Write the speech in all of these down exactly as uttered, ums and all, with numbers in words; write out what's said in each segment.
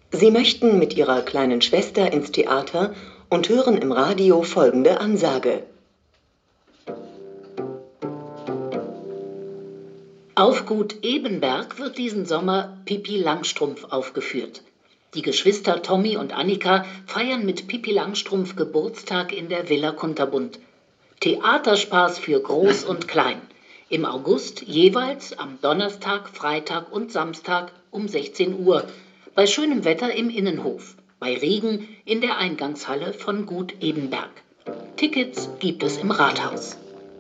Sie möchten mit Ihrer kleinen Schwester ins Theater und hören im Radio folgende Ansage. Auf Gut Ebenberg wird diesen Sommer Pippi Langstrumpf aufgeführt. Die Geschwister Tommy und Annika feiern mit Pippi Langstrumpf Geburtstag in der Villa Kunterbund. Theaterspaß für Groß und Klein. Im August jeweils am Donnerstag, Freitag und Samstag um sechzehn Uhr. Bei schönem Wetter im Innenhof. Bei Regen in der Eingangshalle von Gut Ebenberg. Tickets gibt es im Rathaus.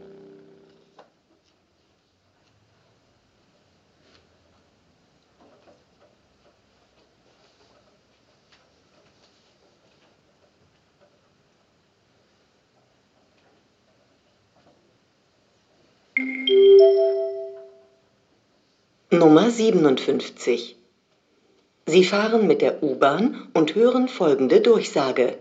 Nummer siebenundfünfzig. Sie fahren mit der U-Bahn und hören folgende Durchsage.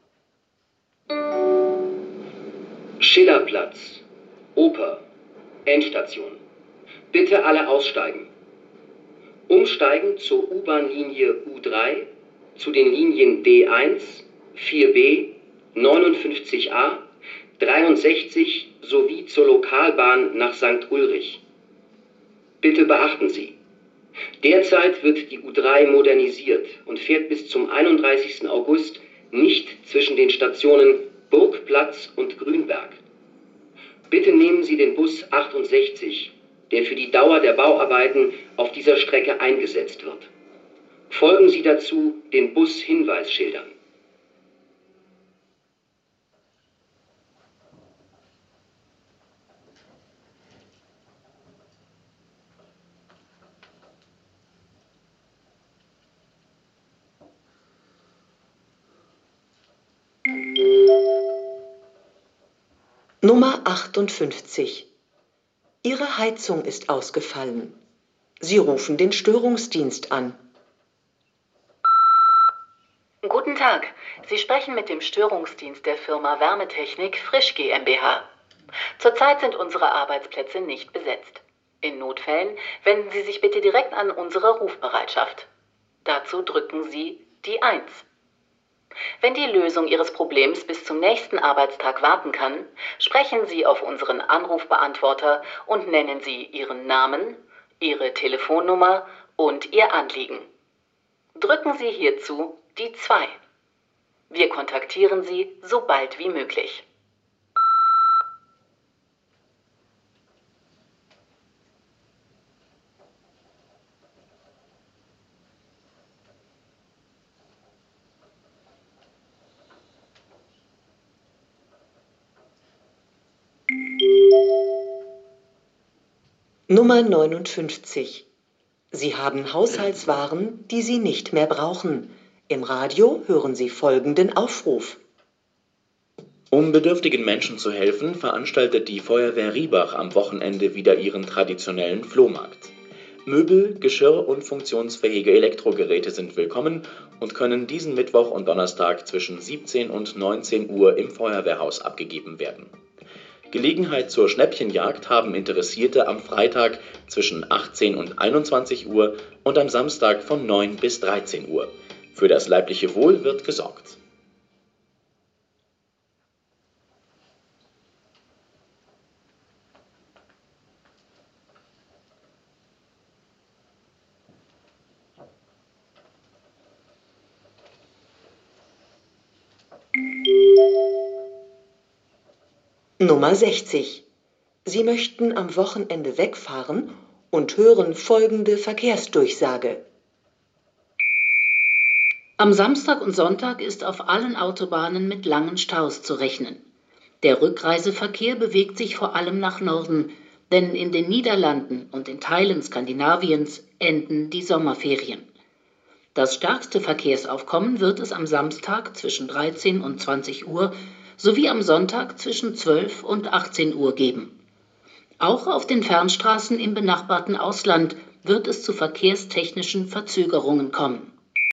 Schillerplatz, Oper, Endstation. Bitte alle aussteigen. Umsteigen zur U-Bahn-Linie U drei, zu den Linien D eins, vier B, neunundfünfzig a, dreiundsechzig sowie zur Lokalbahn nach Sankt Ulrich. Bitte beachten Sie, derzeit wird die U drei modernisiert und fährt bis zum einunddreißigsten August nicht zwischen den Stationen Burgplatz und Grünberg. Bitte nehmen Sie den Bus achtundsechzig, der für die Dauer der Bauarbeiten auf dieser Strecke eingesetzt wird. Folgen Sie dazu den Bus-Hinweisschildern. Nummer achtundfünfzig. Ihre Heizung ist ausgefallen. Sie rufen den Störungsdienst an. Guten Tag, Sie sprechen mit dem Störungsdienst der Firma Wärmetechnik Frisch GmbH. Zurzeit sind unsere Arbeitsplätze nicht besetzt. In Notfällen wenden Sie sich bitte direkt an unsere Rufbereitschaft. Dazu drücken Sie die eins. Wenn die Lösung Ihres Problems bis zum nächsten Arbeitstag warten kann, sprechen Sie auf unseren Anrufbeantworter und nennen Sie Ihren Namen, Ihre Telefonnummer und Ihr Anliegen. Drücken Sie hierzu die zwei. Wir kontaktieren Sie so bald wie möglich. Nummer neunundfünfzig. Sie haben Haushaltswaren, die Sie nicht mehr brauchen. Im Radio hören Sie folgenden Aufruf. Um bedürftigen Menschen zu helfen, veranstaltet die Feuerwehr Riebach am Wochenende wieder ihren traditionellen Flohmarkt. Möbel, Geschirr und funktionsfähige Elektrogeräte sind willkommen und können diesen Mittwoch und Donnerstag zwischen siebzehn und neunzehn Uhr im Feuerwehrhaus abgegeben werden. Gelegenheit zur Schnäppchenjagd haben Interessierte am Freitag zwischen achtzehn und einundzwanzig Uhr und am Samstag von neun bis dreizehn Uhr. Für das leibliche Wohl wird gesorgt. Nummer sechzig. Sie möchten am Wochenende wegfahren und hören folgende Verkehrsdurchsage. Am Samstag und Sonntag ist auf allen Autobahnen mit langen Staus zu rechnen. Der Rückreiseverkehr bewegt sich vor allem nach Norden, denn in den Niederlanden und in Teilen Skandinaviens enden die Sommerferien. Das stärkste Verkehrsaufkommen wird es am Samstag zwischen dreizehn und zwanzig Uhr sowie am Sonntag zwischen zwölf und achtzehn Uhr geben. Auch auf den Fernstraßen im benachbarten Ausland wird es zu verkehrstechnischen Verzögerungen kommen.